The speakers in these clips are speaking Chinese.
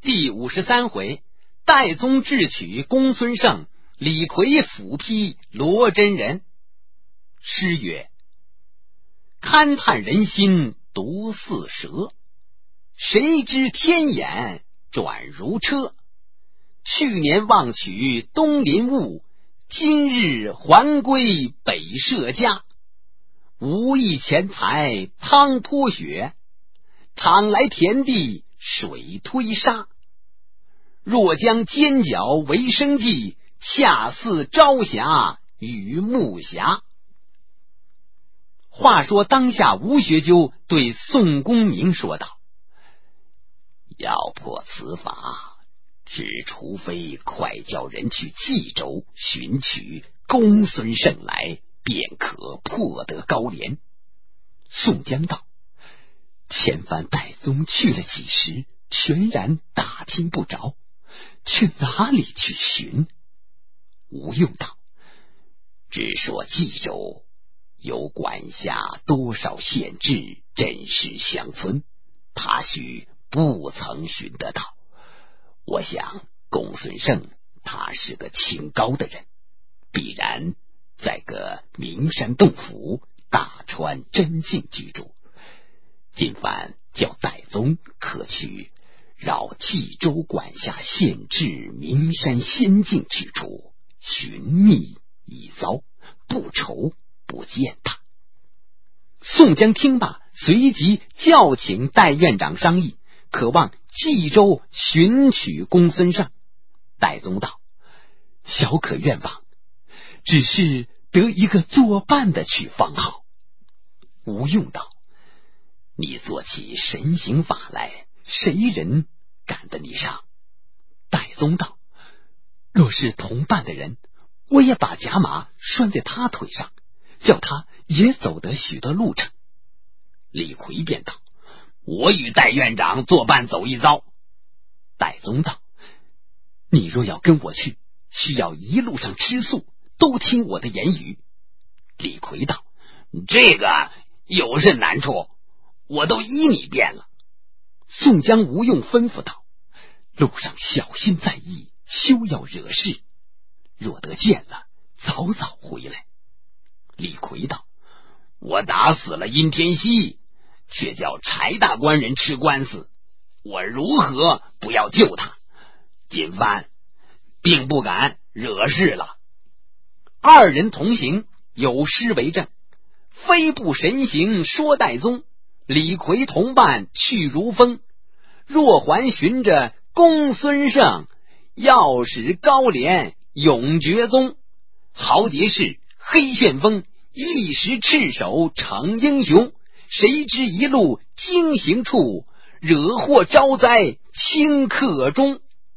第53回，戴宗智取公孙胜，李逵斧劈罗真人。诗曰：勘探人心独似蛇，谁知天眼转如车。去年忘取东林雾，今日还归北社家。无意钱财汤泼雪，倘来田地水推沙。若将尖角为生计，恰似朝霞与暮霞。话说当下吴学究对宋公明说道：要破此法，只除非快叫人去冀州寻取公孙胜来，便可破得高廉。宋江道：前番戴宗去了几时，全然打听不着，去哪里去寻？吴用道：只说冀州有管辖多少县治镇市乡村，他许不曾寻得到。我想公孙胜他是个清高的人，必然在个名山洞府大川真境居住。今番叫戴宗可去绕冀州管辖县治名山仙境去处寻觅一遭，不愁不见他。宋江听罢，随即叫请戴院长商议，渴望冀州寻取公孙胜。戴宗道：小可愿望，只是得一个作伴的去方好。吴用道：你做起神行法来，谁人赶得你上？戴宗道：若是同伴的人，我也把甲马拴在他腿上，叫他也走得许多路程。李逵便道：我与戴院长作伴走一遭。戴宗道：你若要跟我去，需要一路上吃素，都听我的言语。李逵道：这个有甚难处，我都依你便了。宋江、吴用吩咐道：路上小心在意，休要惹事，若得见了，早早回来。李逵道：我打死了殷天锡，却叫柴大官人吃官司，我如何不要救他？今番并不敢惹事了。二人同行，有诗为证：飞步神行说戴宗，李逵同伴去如风。若还寻着公孙胜，要使高廉永绝踪。豪杰士黑旋风，一时赤手成英雄。谁知一路经行处，惹祸招灾顷刻中。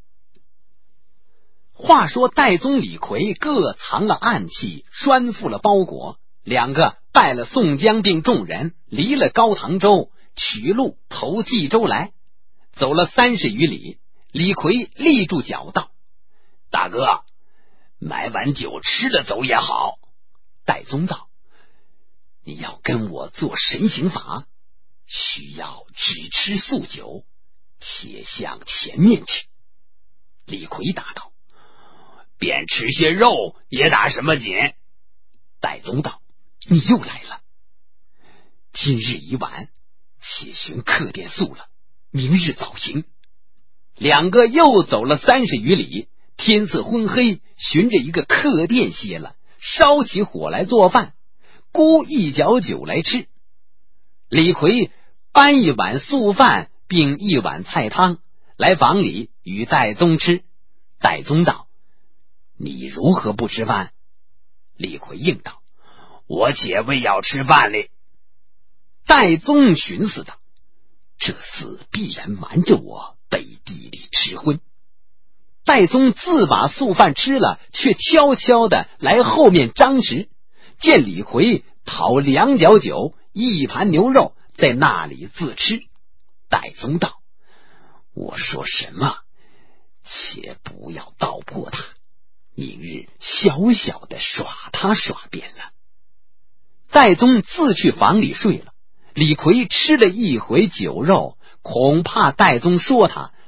话说戴宗、李逵各藏了暗器，拴缚了包裹，两个拜了宋江并众人，离了高唐州，取路投冀州来。走了30余里，李逵立住脚道：大哥，买碗酒吃了走也好。戴宗道：你要跟我做神行法，需要只吃素酒，且向前面去。李逵答道：便吃些肉也打什么紧。戴宗道：你又来了。今日已晚，且寻客店宿了，明日早行。两个又走了30余里，天色昏黑，寻着一个客店歇了，烧起火来做饭，咕一嚼酒来吃。李逵搬一碗素饭并一碗菜汤来房里与戴宗吃。戴宗道：你如何不吃饭？李逵应道：我且未要吃饭哩。戴宗寻思道：这厮必然瞒着我背地里吃荤。戴宗自把素饭吃了，却悄悄的来后面张食，见李逵讨2角酒1盘牛肉，在那里自吃。戴宗道：我说什么？且不要道破他，明日小小的耍他耍遍了。戴宗自去房里睡了。李逵吃了一回酒肉，恐怕戴宗说他，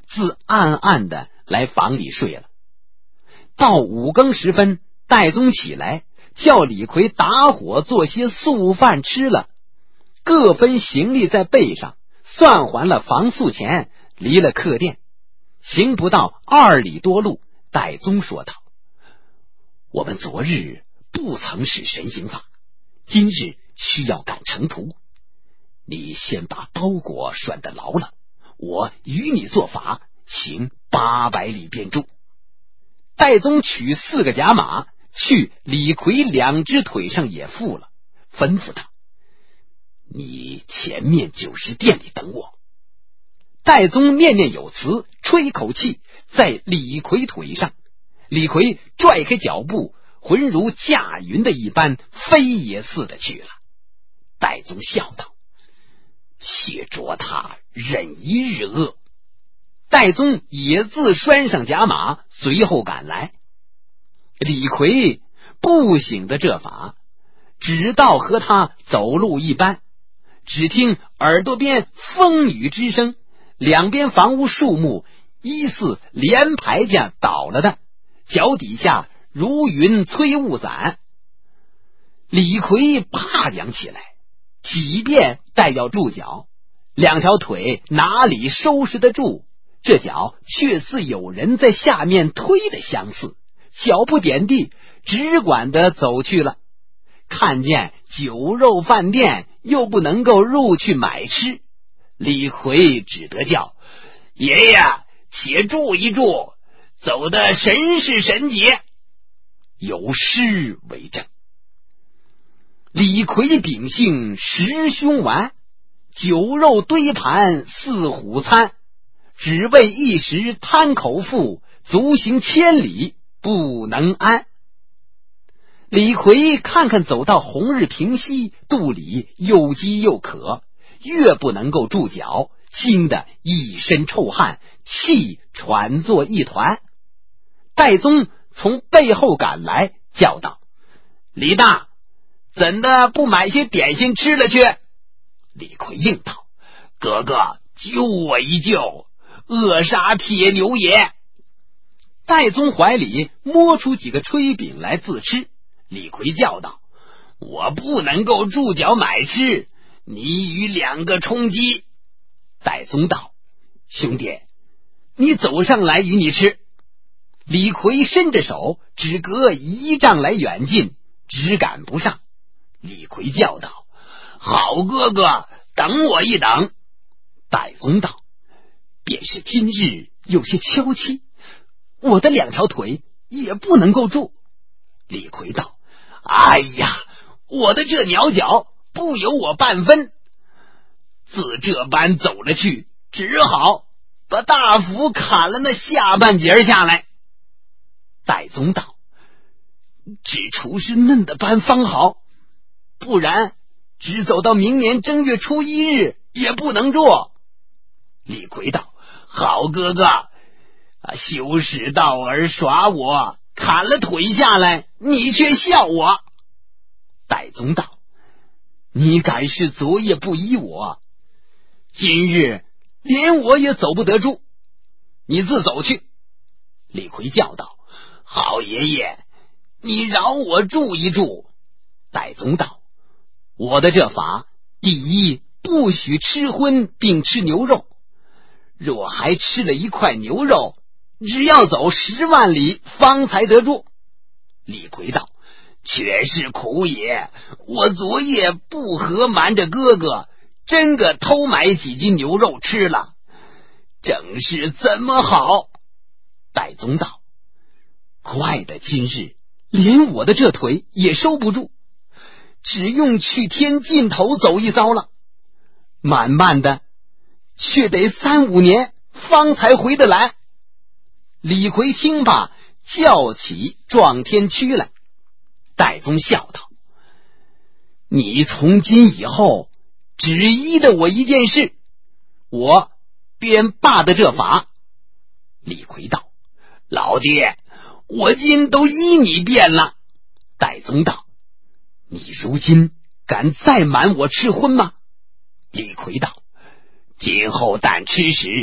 自暗暗的来房里睡了。到5更时分，戴宗起来，叫李逵打火做些素饭吃了，各分行李在背上，算还了房宿钱，离了客店。行不到2里多路，戴宗说道：我们昨日不曾使神行法，今日需要赶程途，你先把包裹拴得牢了，我与你做法，行800里便住。戴宗取4个甲马，去李逵2只腿上也缚了，吩咐他：你前面90店里等我。戴宗念念有词，吹口气，在李逵腿上，李逵拽开脚步，浑如驾云的一般，飞也似的去了。戴宗笑道：且着他忍1日饿。戴宗也自拴上甲马，随后赶来。李逵不醒的这法，只道和他走路一般，只听耳朵边风雨之声，两边房屋树木疑似连排架倒了的，脚底下如云催雾攒。李逵怕痒起来，几遍待要住脚，2条腿哪里收拾得住？这脚却似有人在下面推的相似，脚不点地，只管的走去了。看见酒肉饭店，又不能够入去买吃，李逵只得叫：爷爷，且住一住，走得神是神节。有诗为证：李逵秉性食凶顽，酒肉堆盘似虎餐，只为一时贪口腹，足行千里不能安。李逵看看走到红日平西，肚里又饥又渴，越不能够住脚，惊得一身臭汗，气喘作一团。戴宗从背后赶来，叫道：李大，怎的不买些点心吃了去？李逵应道：哥哥，救我一救，扼杀铁牛也。戴宗怀里摸出几个炊饼来自吃。李逵叫道：我不能够住脚买吃，你与2个充饥。戴宗道：兄弟，你走上来与你吃。李逵伸着手，只隔1丈来远近，只赶不上。李逵叫道：好哥哥，等我一等。戴宗道：便是今日有些悄气，我的2条腿也不能够住。李逵道：哎呀，我的这鸟脚不由我半分，自这般走了去，只好把大斧砍了那下半截下来。戴宗道：只除是嫩的般方好，不然只走到明年正月初1日也不能住。李逵道：好哥哥，羞使道儿耍我，砍了腿下来，你却笑我。戴宗道：你敢是昨夜不依我，今日连我也走不得住，你自走去。李逵叫道：好爷爷，你饶我住一住。戴宗道：我的这法，第一，不许吃荤并吃牛肉，若还吃了1块牛肉，只要走10万里方才得住。李逵道：却是苦也，我昨夜不和瞒着哥哥，真个偷买几斤牛肉吃了，正是怎么好？戴宗道：快的今日连我的这腿也收不住，只用去天尽头走一遭了，慢慢的却得3、5年方才回得来。李逵听罢，叫起撞天躯来。戴宗笑道：你从今以后只依的我一件事，我便罢的这法。李逵道：老爹，我今都依你便了。戴宗道：你如今敢再瞒我吃荤吗？李逵道：今后但吃时，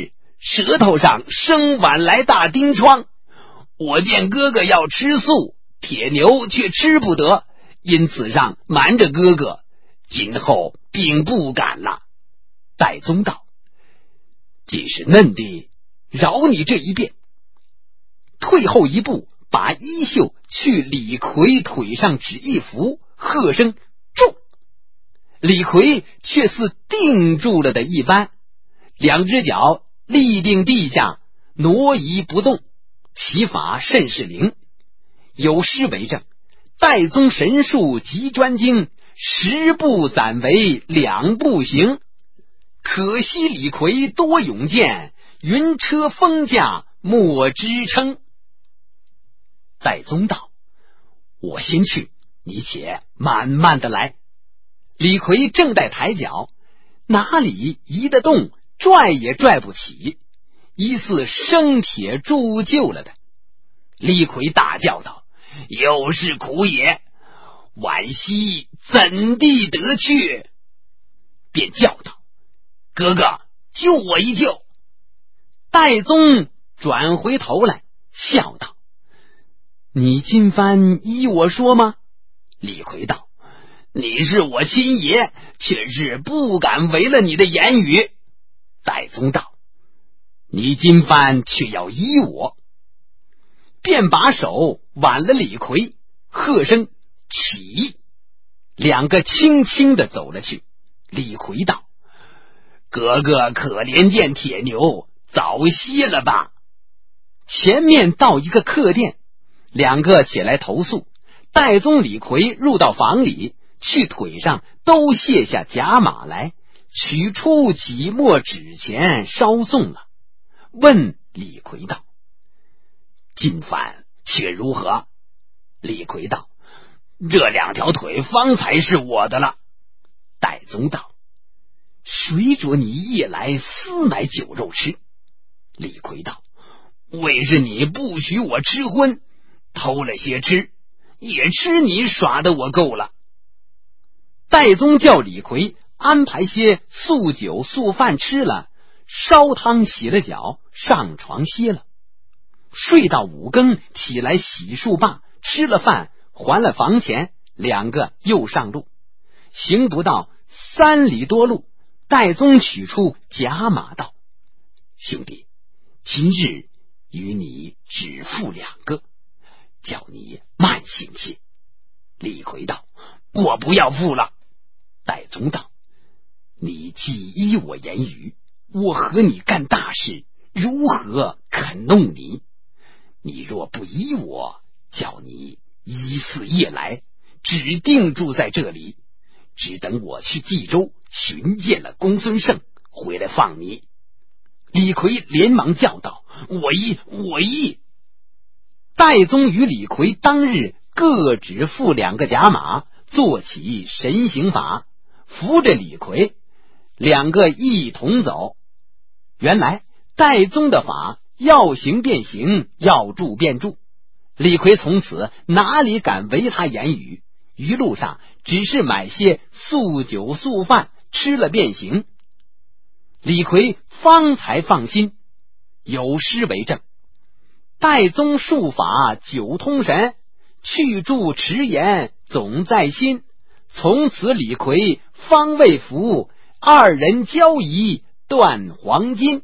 舌头上生晚来大钉疮。我见哥哥要吃素，铁牛却吃不得，因此上瞒着哥哥，今后并不敢了。戴宗道：既是嫩弟，饶你这一遍。退后一步，把衣袖去李逵腿上指一拂，喝声住。李逵却似定住了的一般，两只脚立定地下，挪移不动，其法甚是灵。有诗为证：戴宗神术极专精，10步攒为2步行。可惜李逵多勇健，云车风驾莫支撑。戴宗道：我先去，你且慢慢的来。李逵正待抬脚，哪里移得动，拽也拽不起，疑似生铁铸就了的。李逵大叫道：又是苦也，惋惜怎地得去？便叫道：哥哥，救我一救。戴宗转回头来笑道：你今番依我说吗？李逵道：你是我亲爷，却是不敢违了你的言语。戴宗道：你今番却要依我。便把手挽了李逵，喝声起，两个轻轻的走了去。李逵道：哥哥可怜见铁牛，早歇了吧。前面到一个客店，两个起来投宿。戴宗、李逵入到房里，去腿上都卸下甲马来，取出几墨纸钱烧送了。问李逵道：今番却如何？李逵道：这2条腿方才是我的了。戴宗道：谁着你一来私买酒肉吃？李逵道：为是你不许我吃荤，偷了些吃，也吃你耍的我够了。戴宗叫李逵安排些素酒素饭吃了，烧汤洗了脚，上床歇了。睡到5更，起来洗漱罢，吃了饭，还了房钱，两个又上路。行不到3里多路，戴宗取出甲马道：兄弟，今日与你只付2个，叫你慢行些。李逵道：我不要付了。戴宗道：你既依我言语，我和你干大事，如何肯弄你？你若不依我，叫你依4夜来，指定住在这里，只等我去冀州寻见了公孙胜，回来放你。李逵连忙叫道：我依。戴宗与李逵当日各只付2个甲马，做起神行法，扶着李逵，两个一同走。原来戴宗的法要行便行，要住便住。李逵从此哪里敢违他言语，一路上只是买些素酒素饭，吃了便行。李逵方才放心。有诗为证：戴宗术法久通神，去住迟延总在心。从此李逵方未服，2人交谊断黄金。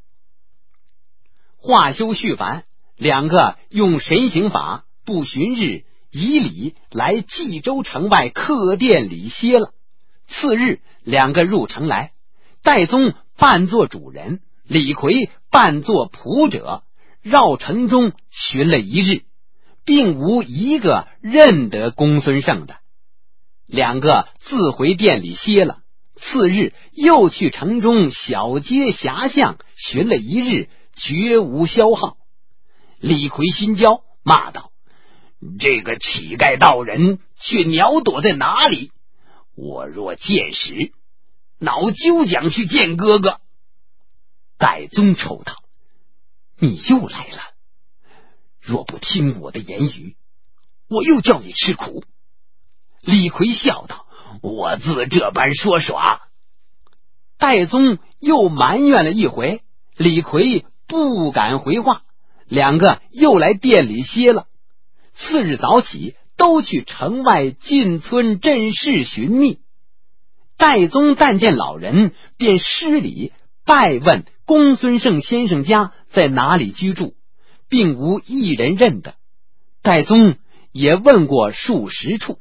话休续繁，两个用神行法，不旬日以礼来冀州城外客店里歇了。次日两个入城来，戴宗扮作主人，李逵扮作仆者，绕城中寻了1日，并无一个认得公孙胜的。两个自回店里歇了。次日又去城中小街狭巷寻了1日，绝无消耗。李逵心焦，骂道：这个乞丐道人却鸟躲在哪里？我若见时，恼揪将去见哥哥。戴宗抽道：你又来了，若不听我的言语，我又叫你吃苦。李逵笑道：我自这般说耍。戴宗又埋怨了一回， 李逵不敢回话，两个又来店里歇了。次日早起，都去城外进村镇市寻觅。戴宗但见老人，便施礼拜问公孙胜先生家在哪里居住，并无一人认得。戴宗也问过数十处。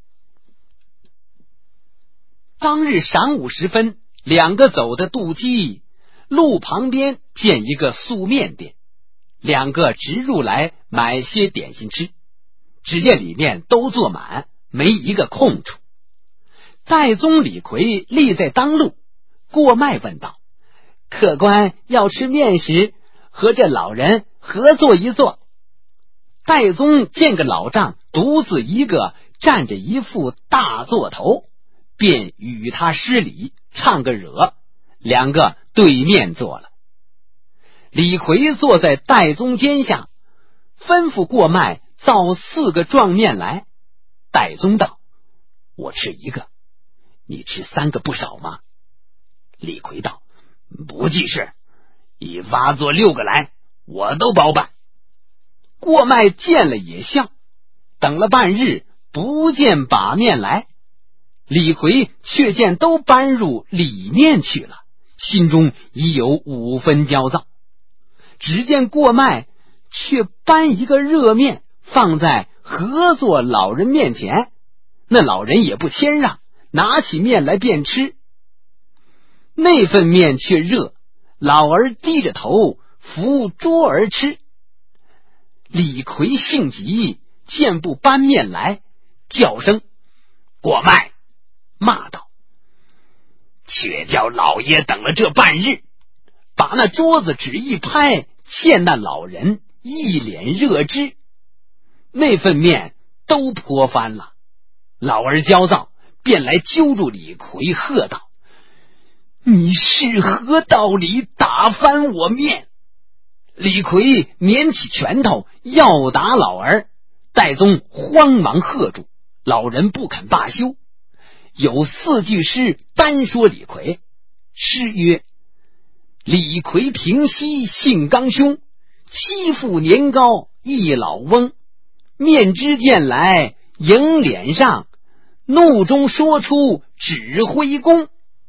当日晌午时分，两个走的渡堤，路旁边见一个素面店，两个直入来买些点心吃。只见里面都坐满，没一个空处。戴宗、李逵立在当路，过脉问道：客官要吃面食，和这老人合坐一坐。戴宗见个老丈独自一个站着一副大座头，便与他施礼，唱个惹，两个对面坐了。李逵坐在戴宗肩下，吩咐过脉造4个状面来。戴宗道：我吃一个，你吃3个不少吗？李逵道：不记事，一发做6个来，我都包办。过脉见了也笑，等了半日，不见把面来。李逵却见都搬入里面去了，心中已有5分焦躁。只见过脉却搬一个热面放在合作老人面前，那老人也不谦让，拿起面来便吃。那份面却热，老儿低着头扶桌而吃。李逵性急，见不搬面来，叫声过脉，骂道：却叫老爷等了这半日，把那桌子只一拍，见那老人一脸热汁，那份面都泼翻了。老儿焦躁，便来揪住李逵，喝道：你是何道理打翻我面？李逵捻起拳头要打老儿，戴宗慌忙喝住，老人不肯罢休。有4句诗单说李逵。诗曰：李逵平息性刚凶，欺负年高一老翁，面之见来迎脸上，怒中说出指挥功。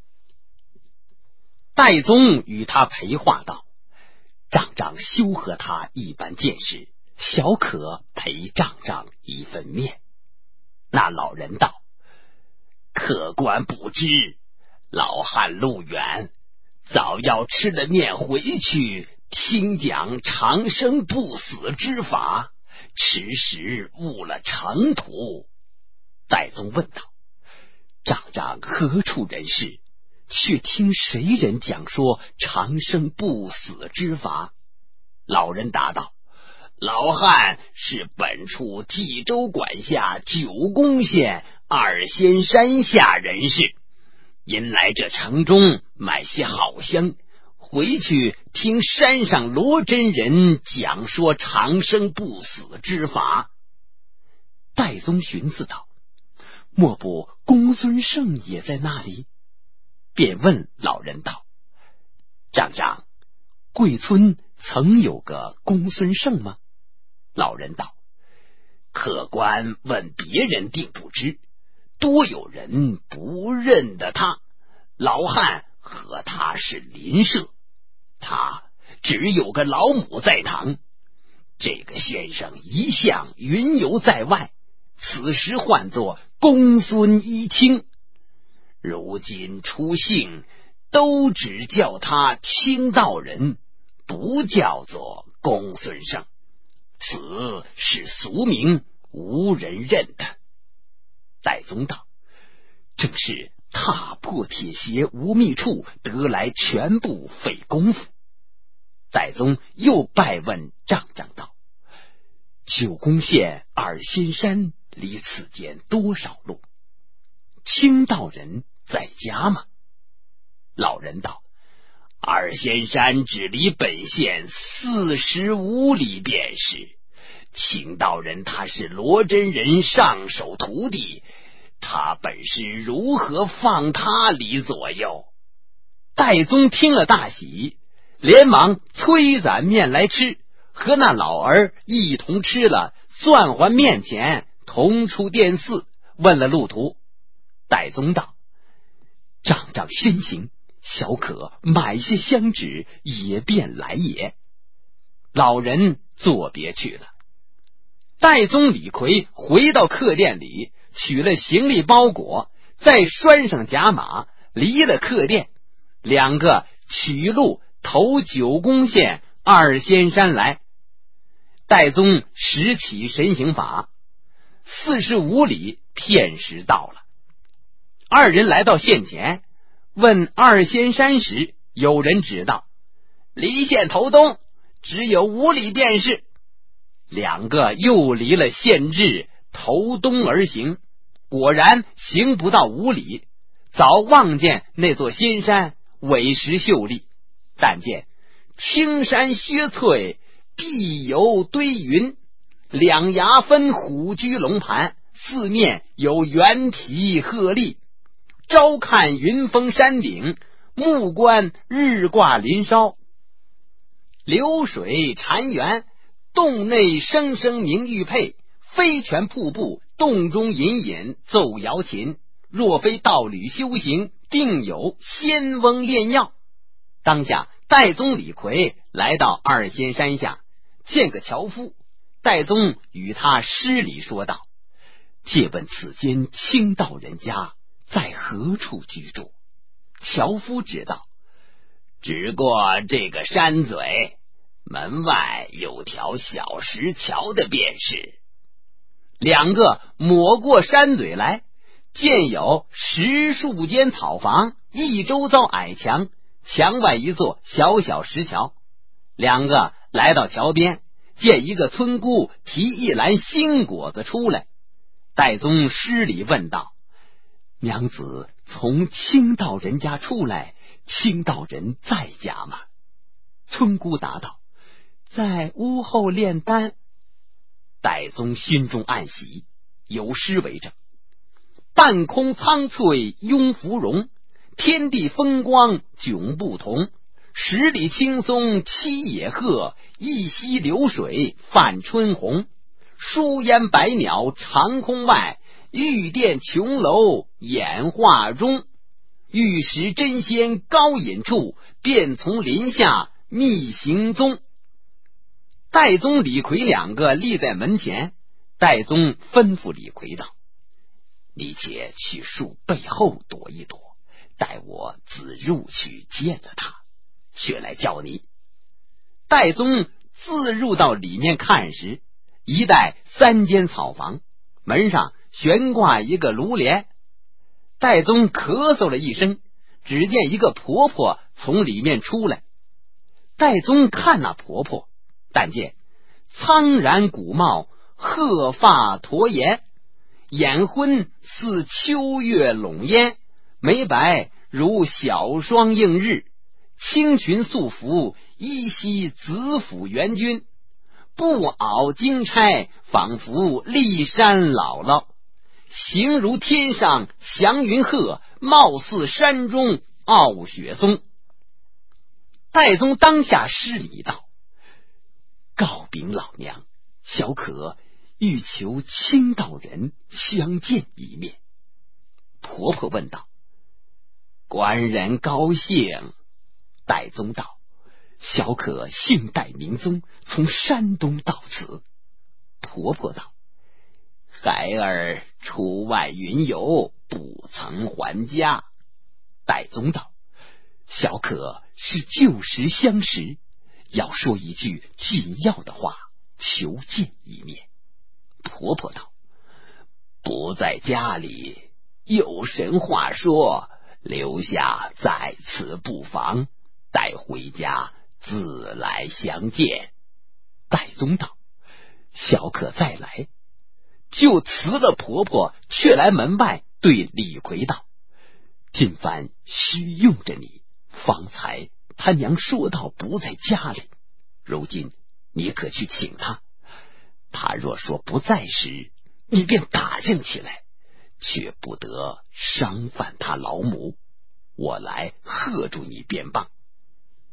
戴宗与他陪话道：丈丈休和他一般见识，小可陪丈丈一份面。那老人道：客官不知，老汉路远，早要吃了面回去，听讲长生不死之法，迟时误了程途。戴宗问道：丈丈何处人士？却听谁人讲说长生不死之法？老人答道：老汉是本处冀州管辖九宫县二仙山下人士，因来这城中买些好香，回去听山上罗真人讲说长生不死之法。戴宗寻思道：莫不公孙胜也在那里？便问老人道：丈丈，贵村曾有个公孙胜吗？老人道：客官问别人定不知，多有人不认得他。老汉和他是邻舍，他只有个老母在堂。这个先生一向云游在外，此时唤作公孙一清，如今出姓都只叫他清道人，不叫做公孙胜，此是俗名，无人认他。戴宗道：正是踏破铁鞋无觅处，得来全不费功夫。戴宗又拜问丈丈道：九宫县二仙山离此间多少路？清道人在家吗？老人道：二仙山只离本县45里便是。清道人他是罗真人上手徒弟，他本是如何放他离左右？戴宗听了大喜， 连忙催攒面来吃，和那老儿一同吃了，算还面钱，同出殿寺，问了路途。戴宗道：丈丈身行，小可买些香纸，也便来也。老人作别去了。戴宗、李逵回到客店里，取了行李包裹，再拴上甲马，离了客店，两个取路投九宫县二仙山来。戴宗拾起神行法，45里片时到了。二人来到县前，问二仙山时，有人指道：离县头东，只有5里便是。两个又离了县治，头东而行，果然行不到5里，早望见那座仙山伟石秀丽，但见青山薛翠，碧有堆云，两崖分虎踞龙盘，四面有圆体鹤立，朝看云峰山顶，暮观日挂林梢，流水潺湲，洞内声声鸣玉佩，飞泉瀑布，洞中隐隐奏瑶琴。若非道侣修行，定有仙翁炼药。当下戴宗、李逵来到二仙山下，见个樵夫。戴宗与他施礼说道：借问此间清道人家在何处居住？樵夫指道：只过这个山嘴，门外有条小石桥的便是。两个抹过山嘴来，见有10数间草房，一周遭矮墙，墙外一座小小石桥。两个来到桥边，见一个村姑提一篮新果子出来。戴宗施礼问道：娘子从清道人家出来，清道人在家吗？村姑答道：在屋后炼丹。戴宗心中暗喜，有诗为证：半空苍翠拥芙蓉，天地风光迥不同。10里青松栖野鹤，一溪流水泛春红。疏烟百鸟长空外，玉殿琼楼演画中。欲识真仙高隐处，便从林下觅行踪。戴宗、李逵两个立在门前，戴宗吩咐李逵道：你且去树背后躲一躲，待我自入去见了他，却来叫你。戴宗自入到里面看时，一带3间草房，门上悬挂一个炉帘。戴宗咳嗽了一声，只见一个婆婆从里面出来。戴宗看那婆婆，但见苍然古貌，鹤发驼颜，眼昏似秋月笼烟，眉白如小霜映日，青裙素服，依稀紫府元君，布袄金钗，仿佛骊山姥姥，形如天上祥云鹤，貌似山中傲雪松。戴宗当下施礼道：告禀老娘，小可欲求清道人相见一面。婆婆问道：官人高兴？戴宗道：小可姓戴名宗，从山东到此。婆婆道：孩儿出外云游，不曾还家。戴宗道：小可是旧时相识，要说一句紧要的话，求见一面。婆婆道：不在家里，有神话说，留下在此不妨，待回家自来相见。戴宗道：小可再来。就辞了婆婆，却来门外对李逵道：今番需用着你，方才他娘说道不在家里，如今你可去请他。他若说不在时，你便打听起来，却不得伤犯他老母，我来喝住你便罢。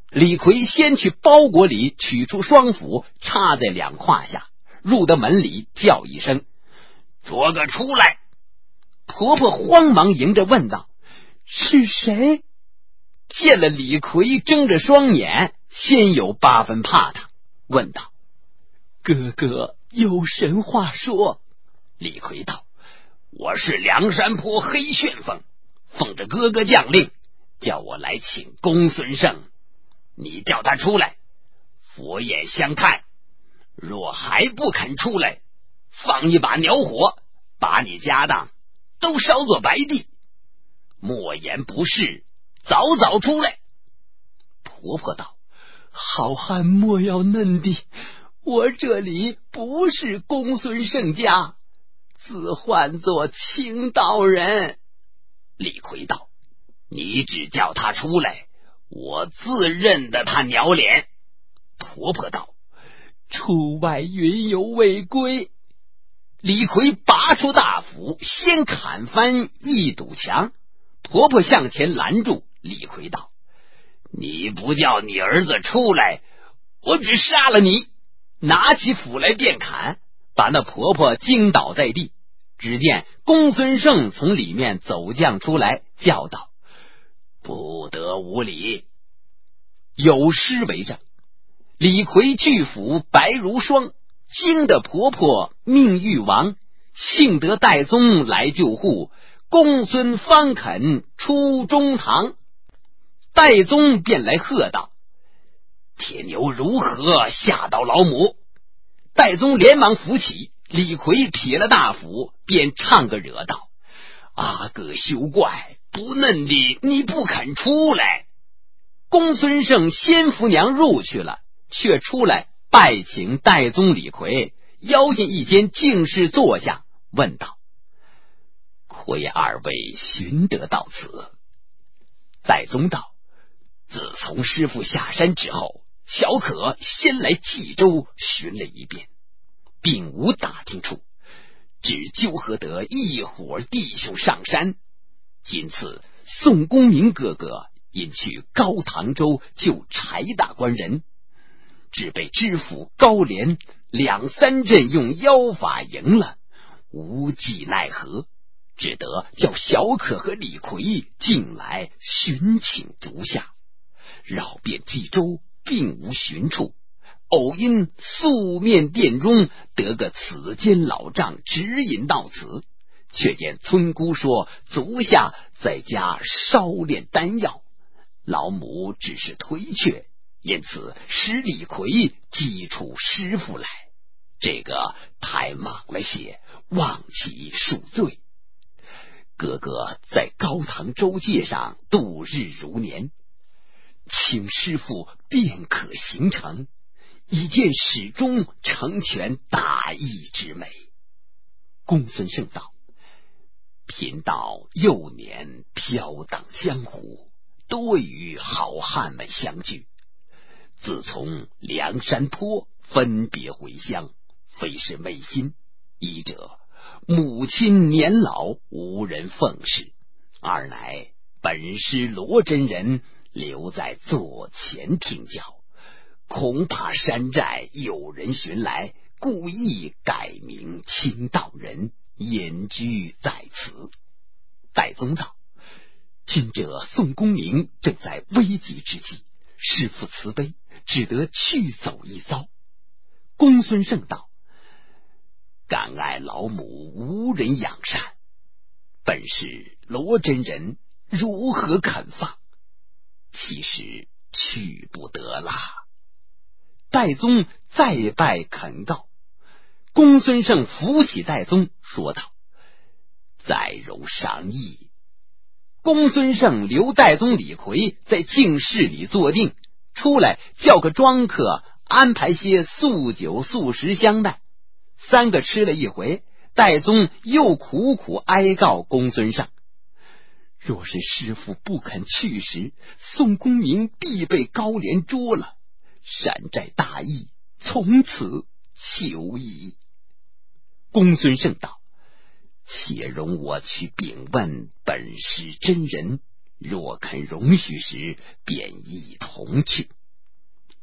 李逵先去包裹里取出双斧，插在两胯下，入得门里，叫一声：“捉个出来！”婆婆慌忙迎着问道：“是谁？”见了李逵睁着双眼，先有8分怕他，问道：“哥哥有神话说？”李逵道：“我是梁山坡黑旋风，奉着哥哥将令，叫我来请公孙胜，你叫他出来，佛眼相看，若还不肯出来，放一把鸟火，把你家当都烧作白地。莫言不是，早早出来。”婆婆道：“好汉莫要嫩地，我这里不是公孙胜家，自唤作青道人。”李逵道：“你只叫他出来，我自认得他鸟脸。”婆婆道：“出外云游未归。”李逵拔出大斧，先砍翻一堵墙。婆婆向前拦住。李逵道：“你不叫你儿子出来，我只杀了你！”拿起斧来便砍，把那婆婆惊倒在地。只见公孙胜从里面走将出来，叫道：“不得无礼！”有诗为证：“李逵巨斧白如霜，惊得婆婆命欲亡。幸得戴宗来救护，公孙方肯出中堂。”戴宗便来喝道：“铁牛如何吓到老母？”戴宗连忙扶起，李逵撇了大斧，便唱个惹道：“阿哥休怪，不嫩的你不肯出来。”公孙胜先扶娘入去了，却出来拜请戴宗、李逵，邀进一间静室坐下，问道：“亏二位寻得到此？”戴宗道：“自从师父下山之后，小可先来冀州寻了一遍，并无打听处，只纠合得一伙弟兄上山。今次宋公明哥哥因去高唐州救柴大官人，只被知府高廉2、3阵用妖法赢了，无计奈何，只得叫小可和李逵进来寻请足下。绕遍冀州，并无寻处，偶因素面殿中得个此间老丈指引到此，却见村姑说足下在家烧炼丹药，老母只是推却，因此使李逵击出师傅来，这个太莽了些，忘其恕罪。哥哥在高唐州界上度日如年，请师傅便可行成，以见始终成全大义之美。”公孙胜道：“贫道幼年飘荡江湖，多与好汉们相聚，自从梁山坡分别回乡，非是昧心，一者母亲年老无人奉侍，二乃本师罗真人留在座前听教，恐怕山寨有人寻来，故意改名青道人，隐居在此。”戴宗道：“今者宋公明正在危急之际，师父慈悲，只得去走一遭。”公孙胜道：“感爱老母无人养善，本是罗真人如何肯放？其实去不得啦。”戴宗再拜恳告。公孙胜扶起戴宗，说道：“再容商议。”公孙胜留戴宗、李逵在静室里坐定，出来叫个庄客安排些素酒素食相待。3个吃了一回，戴宗又苦苦哀告公孙胜：“若是师父不肯去时，宋公明必被高廉捉了，山寨大义从此休矣。”公孙胜道：“且容我去禀问本师真人，若肯容许时，便一同去。”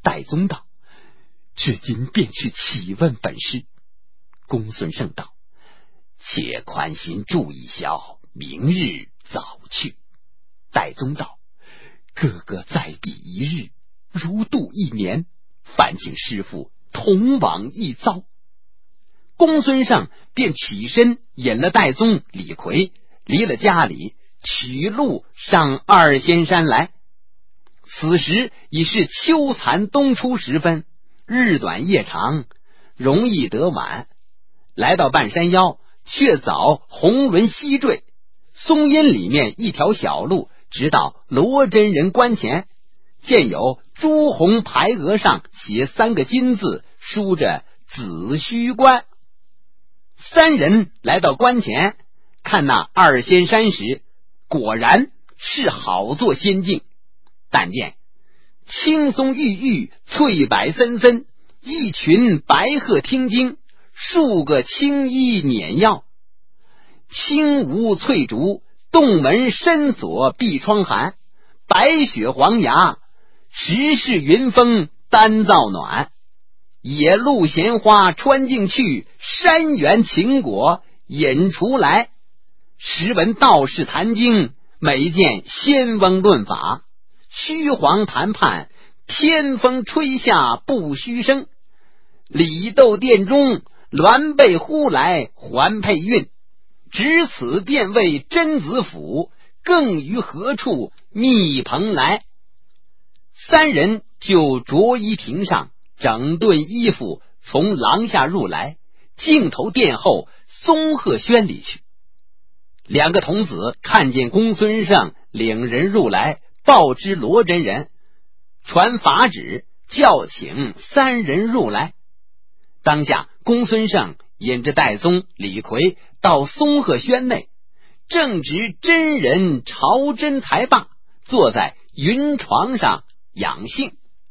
戴宗道：至今便去启问本师。公孙胜道：且宽心住一宵，明日早去。戴宗道：哥哥再比一日，如度一年，烦请师父同往一遭。公孙胜便起身引了戴宗、李逵，离了家里，取路上二仙山来。此时已是秋残冬初时分，日短夜长，容易得晚。来到半山腰，却早红轮西坠，松阴里面一条小路，直到罗真人关前，见有朱红牌额上写3个金字，书着子虚关。三人来到关前，看那二仙山时，果然是好作仙境。但见青松郁郁，翠柏森森，一群白鹤听经，数个青衣碾药，青梧翠竹，洞门深锁闭窗寒，白雪黄崖，时是云峰丹灶暖。野鹿闲花穿进去，山原晴果引出来。时闻道士谈经，每见仙翁论法，虚黄谈判，天风吹下不虚声。李斗殿中，鸾背呼来还配韵，只此便为真子府，更于何处密蓬来。三人就着衣庭上，整顿衣服，从廊下入来，径投殿后松鹤轩里去。2个童子看见公孙胜领人入来，报知罗真人，传法旨，叫请3人入来。当下公孙胜引着戴宗、李逵到松鹤轩内，正值真人朝真才罢，坐在云床上养性。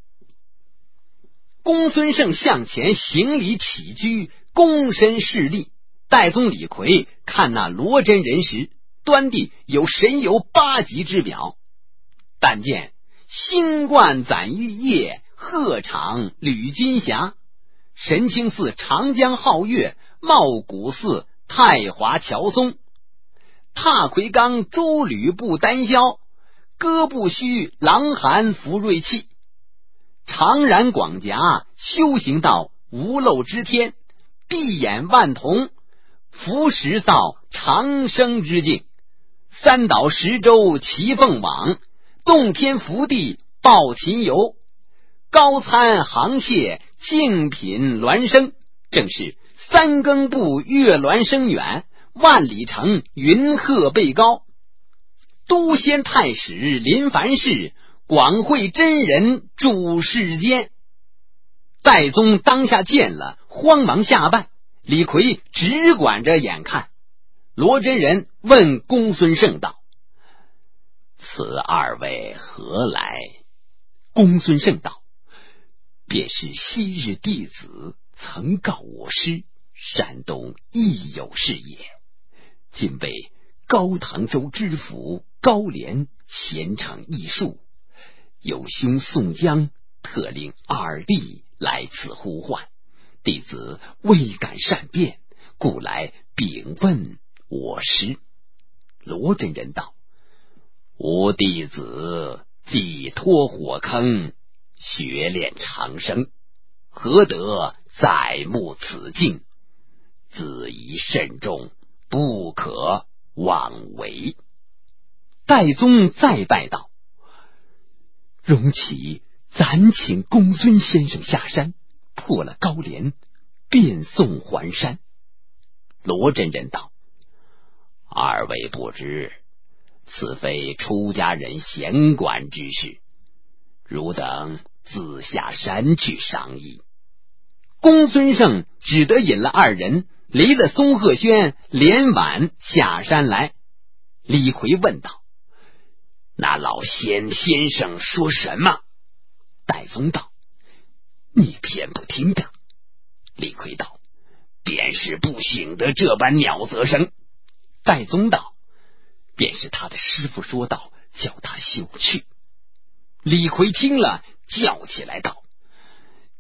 公孙胜向前行礼起居，躬身侍立。戴宗、李逵看那罗真人时，端地有神游8极之表。但见星冠攒玉叶，鹤氅履金霞，神清寺长江皓月，茂谷寺太华乔松，踏魁罡周吕布丹霄，歌不虚狼寒福瑞气，长髯广夹修行道，无漏之天，闭眼万童，服食造长生之境，3岛10洲齐凤网，洞天福地报秦游，高参航蟹竞品峦生，正是3更步月峦生远，万里程云鹤背高。都仙太史临凡世，广会真人住世间。戴宗当下见了，慌忙下拜。李逵只管着眼看。罗真人问公孙胜道：此2位何来？公孙胜道：便是昔日弟子曾告我师，山东亦有事也。今为高唐州知府高廉贤惩艺术，有兄宋江特令2弟来此呼唤，弟子未敢善辩，故来禀问我师。罗真人道：吾弟子既脱火坑，学练长生，何得再慕此境？自宜慎重，不可妄为。戴宗再拜道：容启暂请公孙先生下山，破了高廉，便送还山。罗真人道：2位不知，此非出家人闲管之事，汝等自下山去商议。公孙胜只得引了2人，离了松鹤轩，连晚下山来。李逵问道：那老先生说什么？戴宗道：你偏不听的。李逵道：便是不醒的这般鸟则声。戴宗道：便是他的师父说道，叫他休去。李逵听了，叫起来道：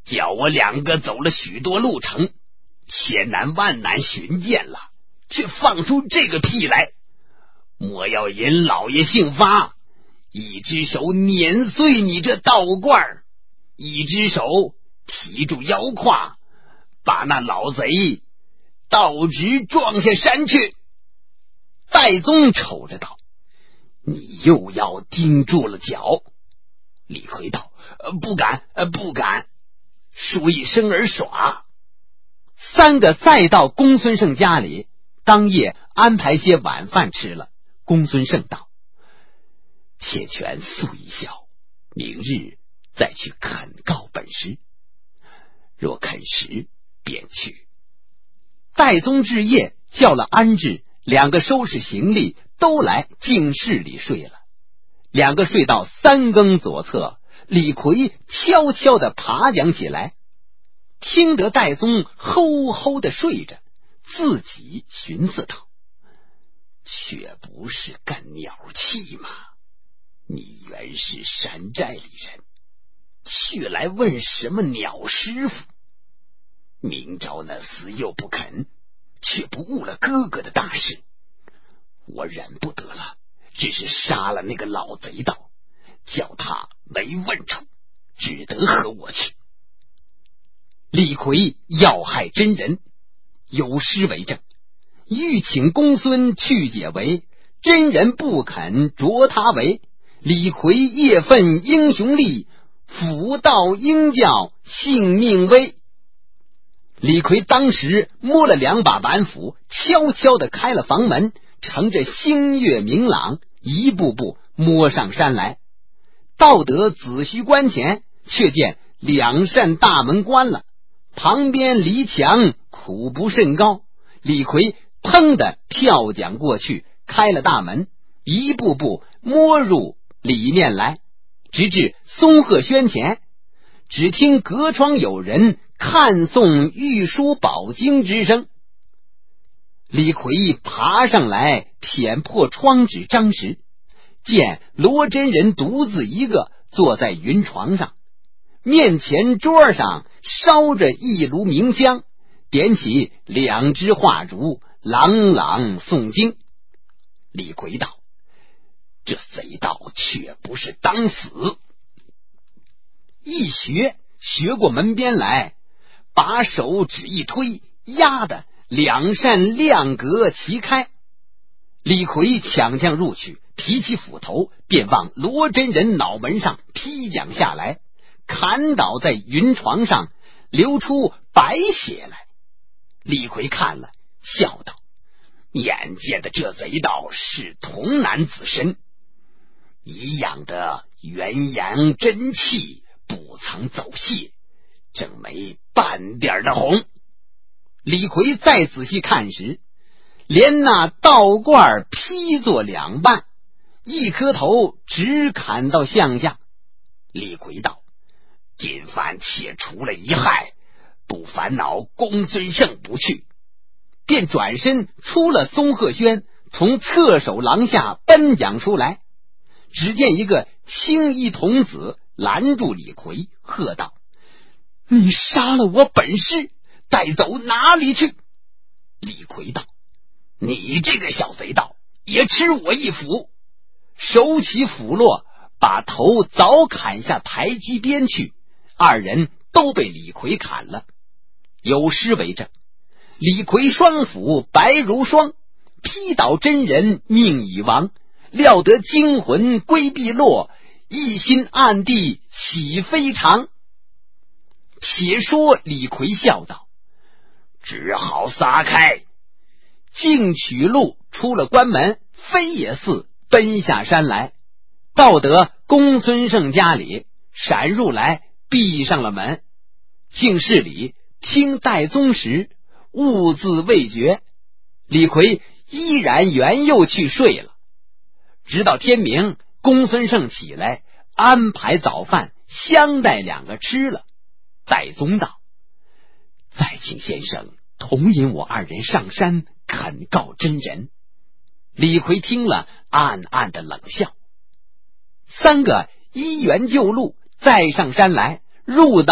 叫我两个走了许多路程，千难万难寻见了，却放出这个屁来。莫要引老爷姓发，一只手碾碎你这道观，一只手提住腰胯，把那老贼倒直撞下山去。戴宗瞅着道：你又要盯住了脚。李逵道：不敢，不敢，说一声而耍。三个再到公孙胜家里，当夜安排些晚饭吃了。公孙胜道：且全宿一宵，明日再去恳告本师，若肯时便去。戴宗至夜叫了安置，两个收拾行李都来净室里睡了。两个睡到3更左侧，李逵悄悄地爬将起来，听得戴宗吼吼地睡着，自己寻思道：却不是干鸟气吗？你原是山寨里人，却来问什么鸟师傅？明朝那厮又不肯，却不误了哥哥的大事。我忍不得了，只是杀了那个老贼道，叫他没问处，只得和我去。李逵要害真人，有诗为证：欲请公孙去解围，真人不肯着他为。李逵业愤英雄力，辅道应教性命危。李逵当时摸了2把板斧，悄悄地开了房门，乘着星月明朗，一步步摸上山来。到得子虚关前，却见2扇大门关了，旁边篱墙苦不甚高。李逵砰的跳将过去，开了大门，一步步摸入里面来，直至松鹤轩前，只听隔窗有人看诵御书宝经之声。李逵爬上来，舔破窗纸张时，见罗真人独自一个坐在云床上，面前桌上烧着一炉明香，点起2支画烛，朗朗诵经。李逵道：这贼道却不是当死。一学过门边来，把手指一推，压得2扇亮格齐开。李逵抢将入去，提起斧头，便往罗真人脑门上劈将下来，砍倒在云床上，流出白血来。李逵看了，笑道：眼见的这贼道是童男子身，一样的元阳真气不曾走泄，正没半点的红。李逵再仔细看时，连那道观劈作2半，一颗头直砍到项下。李逵道：今番且除了一害，不烦恼公孙胜不去。便转身出了松鹤轩，从侧手廊下奔将出来。只见一个青衣童子拦住李逵，喝道：你杀了我本师，带走哪里去？李逵道：你这个小贼道，也吃我一斧。手起斧落，把头早砍下台基边去，2人都被李逵砍了。有诗为证：李逵双斧白如霜，劈倒真人命已亡。料得惊魂归必落，一心暗地喜非常。且说李逵笑道：只好撒开。径取路出了关门，飞也似奔下山来。到得公孙胜家里，闪入来，闭上了门。进室里听戴宗时，兀自未觉。李逵依然原又去睡了。直到天明，公孙胜起来安排早饭，相待2个吃了。戴宗道：再请先生同引我2人上山恳告真人。李逵听了，暗暗的冷笑。3个依原旧路，再上山来，入到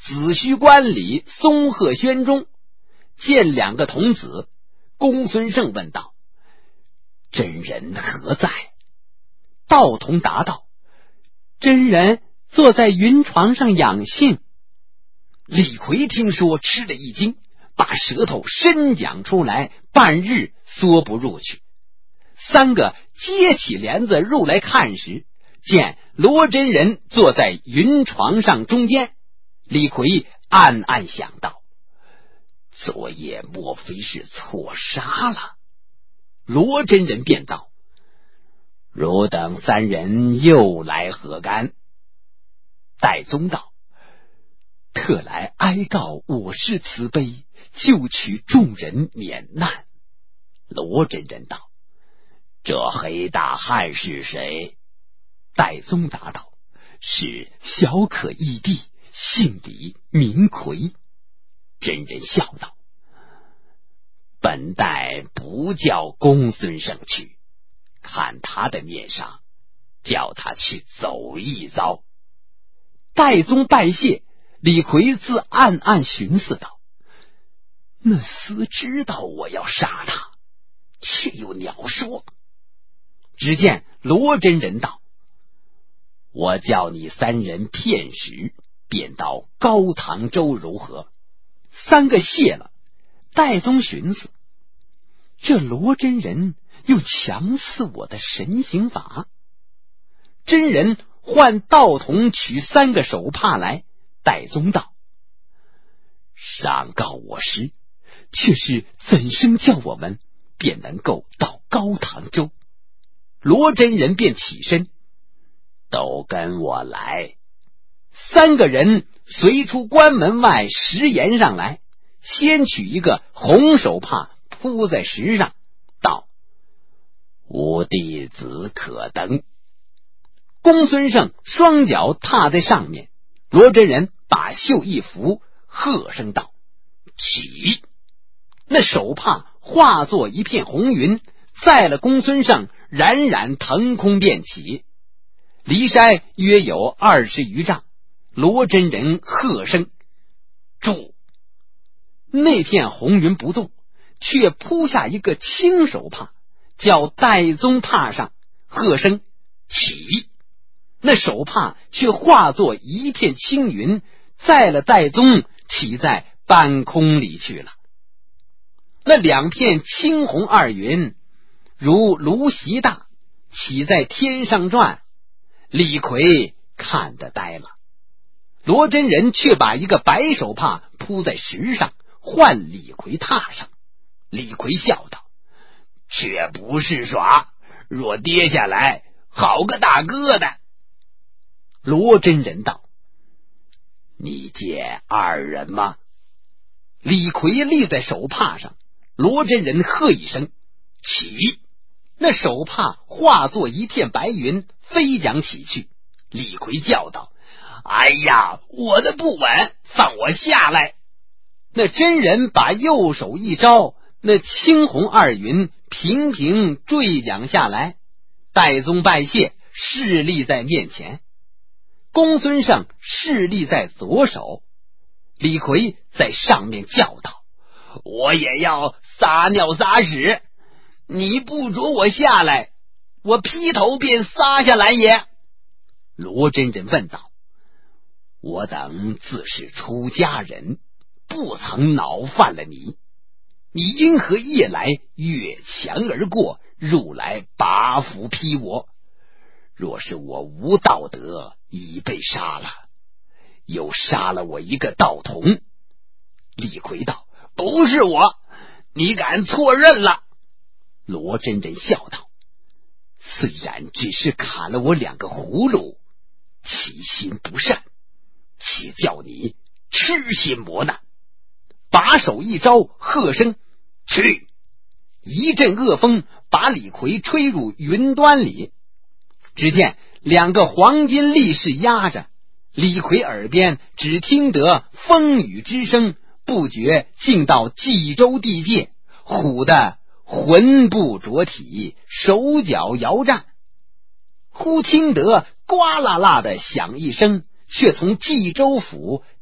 子虚关里松鹤轩中，见两个童子。公孙胜问道：真人何在？道童答道：真人坐在云床上养性。李逵听说，吃了一惊，把舌头伸讲出来，半日缩不入去。三个揭起帘子入来看时，见罗真人坐在云床上中间。李逵暗暗想到：昨夜莫非是错杀了？罗真人便道：汝等三人又来何干？戴宗道：特来哀告我师慈悲，救取众人免难。罗真人道：这黑大汉是谁？戴宗答道：是小可义弟，姓李，名逵。真人笑道：本待不叫公孙胜去，看他的面上，叫他去走一遭。戴宗拜谢。李逵自暗暗寻思道：那厮知道我要杀他，却又鸟说。只见罗真人道：我叫你三人片时，便到高唐州如何？三个谢了。戴宗寻思，这罗真人又强似我的神行法。真人唤道童取三个手帕来。戴宗道：上告我师，却是怎生叫我们便能够到高唐州？罗真人便起身，都跟我来。三个人随出关门外石岩上来，先取一个红手帕铺在石上，道：吾弟子可登。公孙胜双脚踏在上面，罗真人把袖一拂，喝声道：起！那手帕化作一片红云，载了公孙胜冉冉腾空便起。离山约有20余丈。罗真人喝声：住！那片红云不动，却扑下一个青手帕，叫戴宗踏上，喝声：起！那手帕却化作一片青云，载了戴宗起在半空里去了。那两片青红二云如芦席大，起在天上转。李逵看得呆了。罗真人却把一个白手帕铺在石上，唤李逵踏上。李逵笑道：却不是耍，若跌下来，好个大疙瘩。罗真人道：你见二人吗？李逵立在手帕上，罗真人喝一声：起！那手帕化作一片白云，飞将起去。李逵叫道：哎呀，我的不稳，放我下来！那真人把右手一招，那青红二云平平坠将下来。戴宗拜谢，侍立在面前。公孙胜侍立在左手。李逵在上面叫道：我也要撒尿撒屎，你不准我下来，我劈头便撒下来也。罗真人问道：我等自是出家人，不曾恼犯了你，你因何夜来越墙而过，入来拔斧劈我？若是我无道德，已被杀了，又杀了我一个道童。李逵道：不是我，你敢错认了。罗真人笑道：虽然只是砍了我2个葫芦，其心不善，且叫你痴心磨难。把手一招，喝声：去！一阵恶风把李逵吹入云端里。只见2个黄金力士压着，李逵耳边只听得风雨之声，不觉竟到冀州地界，唬得魂不着体，手脚摇战。忽听得呱啦啦的响一声，却从冀州府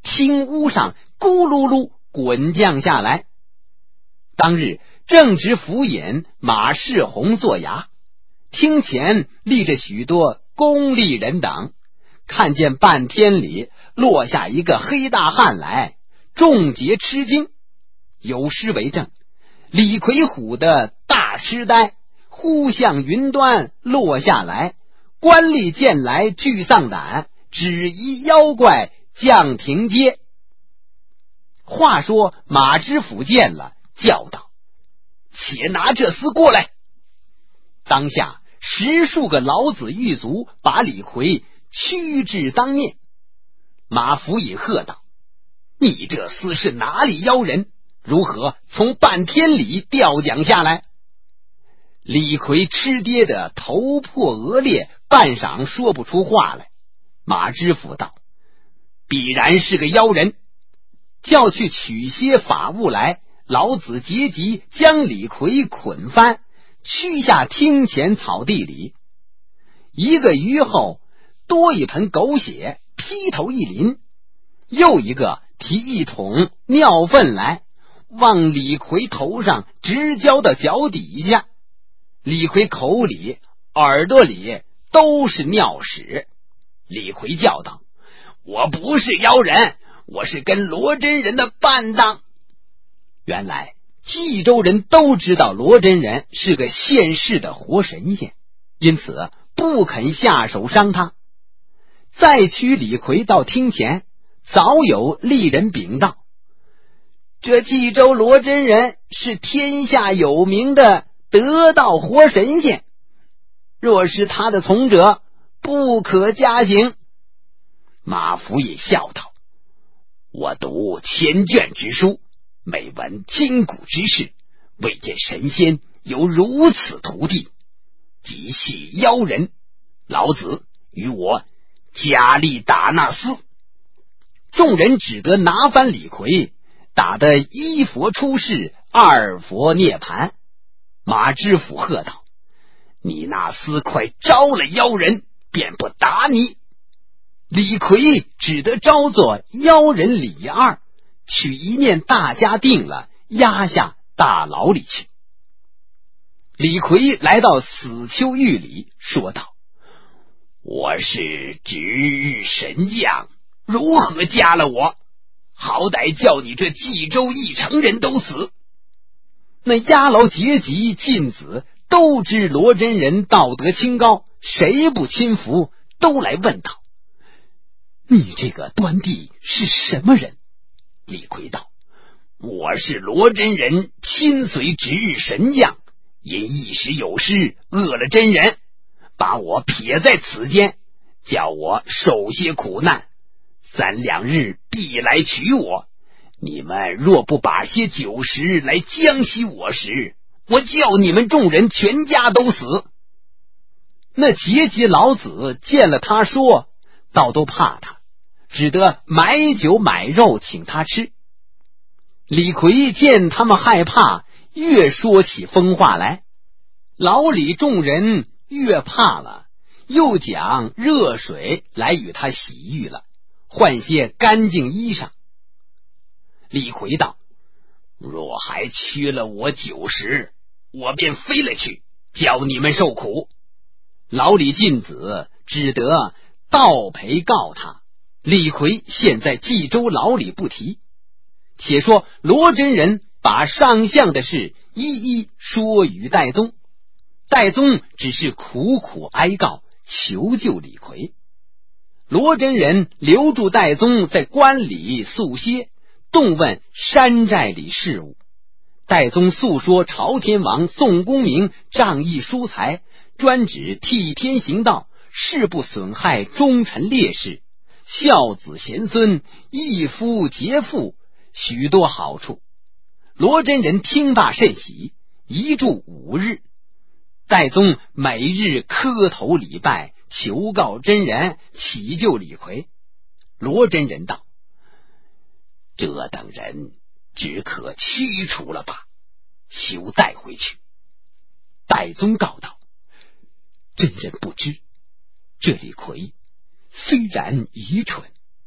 厅屋上咕噜噜滚降下来。当日正值府尹马世宏做衙，厅前立着许多公吏人等，看见半天里落下一个黑大汉来，众皆吃惊。有诗为证：李逵唬的大痴呆，忽向云端落下来，官吏见来俱丧胆，只疑妖怪降庭阶。话说马知府见了，叫道：且拿这厮过来。当下10数个老子狱卒把李逵驱至当面。马府尹喝道：你这厮是哪里妖人？如何从半天里吊奖下来？李逵吃跌的头破额裂，半晌说不出话来。马知府道：必然是个妖人，叫去取些法物来。老子结急将李逵捆翻，驱下厅前草地里。1个余后，多一盆狗血，劈头一淋；又一个提一桶尿粪来，往李逵头上直浇到脚底下。李逵口里耳朵里都是尿屎。李逵叫道：我不是妖人，我是跟罗真人的伴当。原来冀州人都知道罗真人是个现世的活神仙，因此不肯下手伤他。再驱李逵到厅前，早有吏人禀道：这冀州罗真人是天下有名的得道活神仙，若是他的从者，不可加刑。马府尹笑道：我读千卷之书，每闻今古之事，未见神仙有如此徒弟，即系妖人。老子与我加力打那厮。众人只得拿翻李逵，打得1佛出世，2佛涅槃。马知府喝道：你那厮快招了妖人，便不打你。李逵只得招作妖人李二，取一面大家定了，押下大牢里去。李逵来到死囚狱里，说道：我是值日神将，如何加了我？好歹叫你这冀州1城人都死。那押牢结级禁子都知罗真人道德清高，谁不亲服，都来问道：你这个端地是什么人？李逵道：我是罗真人亲随值日神将，因一时有失，饿了真人，把我撇在此间，叫我受些苦难，3两日必来取我。你们若不把些酒食来将息我时，我叫你们众人全家都死。那结级老子见了他说，倒都怕他，只得买酒买肉请他吃。李逵见他们害怕，越说起疯话来。牢里众人越怕了，又讲热水来与他洗浴了，换些干净衣裳。李逵道：若还缺了我酒食，我便飞了去，叫你们受苦。牢里禁子只得倒赔告他。李逵现在冀州牢里不提。且说罗真人把上相的事一一说与戴宗，戴宗只是苦苦哀告，求救李逵。罗真人留住戴宗在关里宿歇，动问山寨里事务。戴宗诉说朝天王宋公明仗义疏财，专指替天行道，誓不损害忠臣烈士，孝子贤孙，义夫节妇，许多好处。罗真人听罢甚喜，一住5日。戴宗每日磕头礼拜，求告真人，祈救李逵。罗真人道：这等人只可驱除了吧，休带回去。戴宗告道：真人不知，这李逵虽然愚蠢，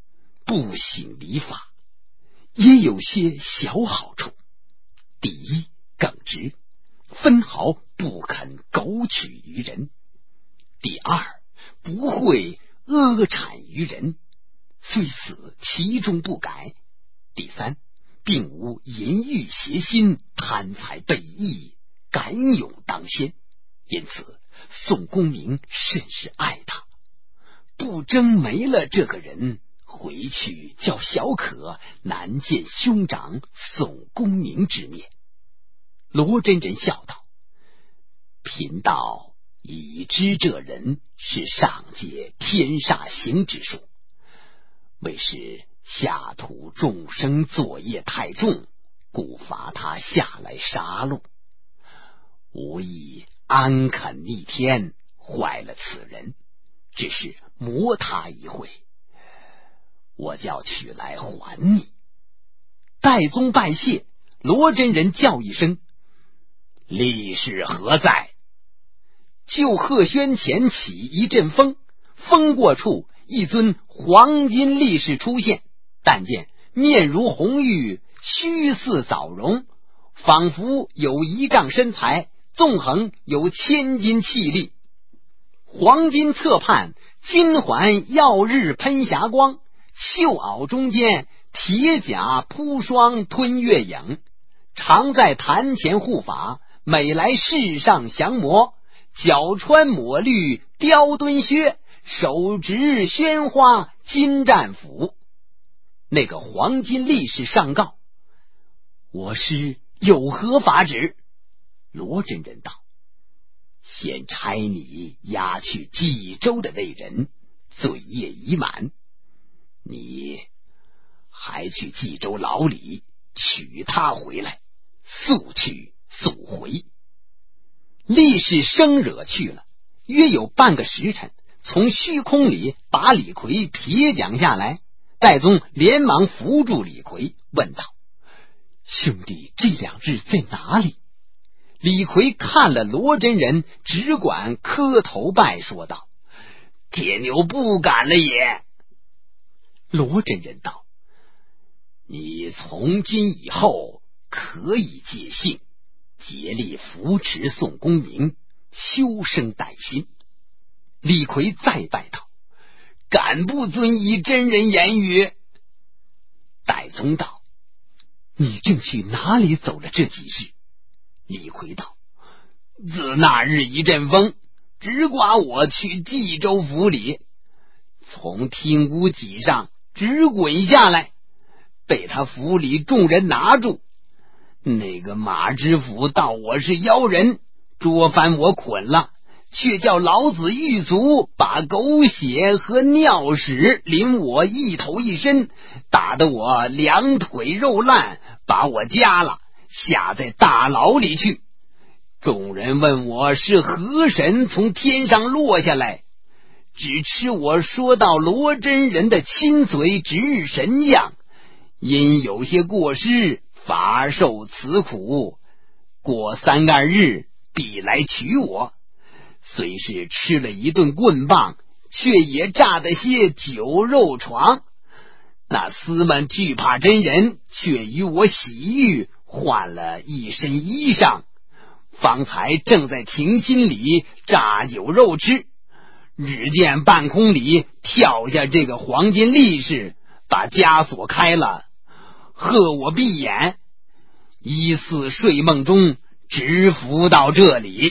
不省礼法，也有些小好处。第一，耿直，分毫不肯苟取于人；第二，不会阿谄于人，虽死其中不改；第三，并无淫欲邪心，贪财背义，敢勇当先。因此宋公明甚是爱他，不争没了这个人，回去叫小可难见兄长宋公明之面。罗真人笑道：贫道已知这人是上界天煞星之术，为是下土众生作业太重，故罚他下来杀戮，无意安肯逆天，坏了此人，只是磨他一回，我叫取来还你。戴宗拜谢，罗真人叫一声：力士何在？就鹤轩前起一阵风，风过处，一尊黄金力士出现，但见面如红玉，须似枣蓉，仿佛有1丈身材，纵横有1000斤气力。黄金侧畔，金环耀日喷霞光，袖袄中间，铁甲铺霜吞月影，常在坛前护法，每来世上降魔，脚穿抹绿雕墩靴，手执宣花金战斧。那个黄金力士上告：我师有何法旨？罗真人道：先差你押去冀州的那人，罪业已满，你还去冀州牢里取他回来，速去速回。力士生惹去了，约有半个时辰，从虚空里把李逵撇讲下来。戴宗连忙扶住李逵，问道：兄弟这2日在哪里？李逵看了罗真人，只管磕头拜，说道：铁牛不敢了也。罗真人道：你从今以后可以戒性，竭力扶持宋公明，修身待心。李逵再拜道：敢不遵依真人言语？戴宗道：你正去哪里走了这几日？李逵道：自那日一阵风，直刮我去冀州府里，从听屋脊上直滚下来，被他府里众人拿住。那个马知府道我是妖人，捉翻我捆了，却叫老子狱卒把狗血和尿屎淋我一头一身，打得我2腿肉烂，把我夹了，下在大牢里去。众人问我是何神从天上落下来，只吃我说到罗真人的亲嘴值日神样，因有些过失，罚受此苦，过3、2日必来取我。虽是吃了一顿棍棒，却也炸得些酒肉床。那厮们惧怕真人，却与我洗浴，换了一身衣裳，方才正在亭心里炸酒肉吃，只见半空里跳下这个黄金力士，把枷锁开了，喝我闭眼，疑似睡梦中直伏到这里。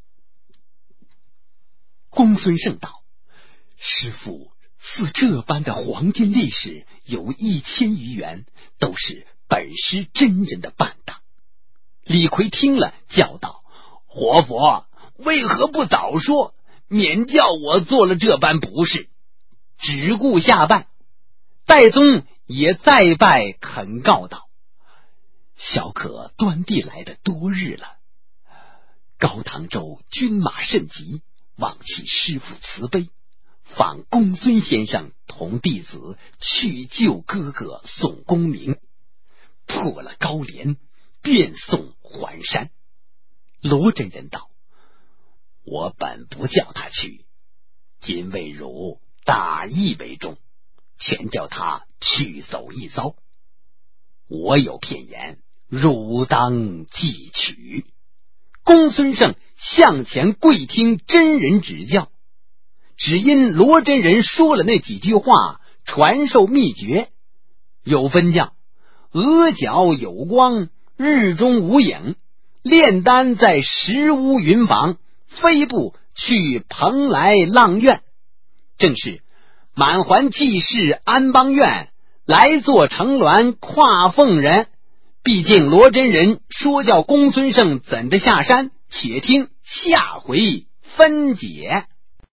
公孙胜道：师父，似这般的黄金力士有1000余员，都是本师真人的伴当。李逵听了，叫道：活佛，为何不早说，免叫我做了这般不是？只顾下拜。戴宗也再拜恳告道：小可端地来的多日了，高唐州军马甚急，望其师父慈悲，访公孙先生同弟子去救哥哥宋公明，破了高廉，便送还山。罗真人道：我本不叫他去，今为汝大义为重， 全叫他去走一遭。我有片言，汝当记取。公孙胜向前跪听真人指教，只因罗真人说了那几句话，传授秘诀，有分教：额角有光，日中无影；炼丹在石屋云房，飞步去蓬莱阆苑。正是满环济世安邦院，来坐乘鸾跨凤人。毕竟罗真人说教公孙胜怎的下山，且听下回分解。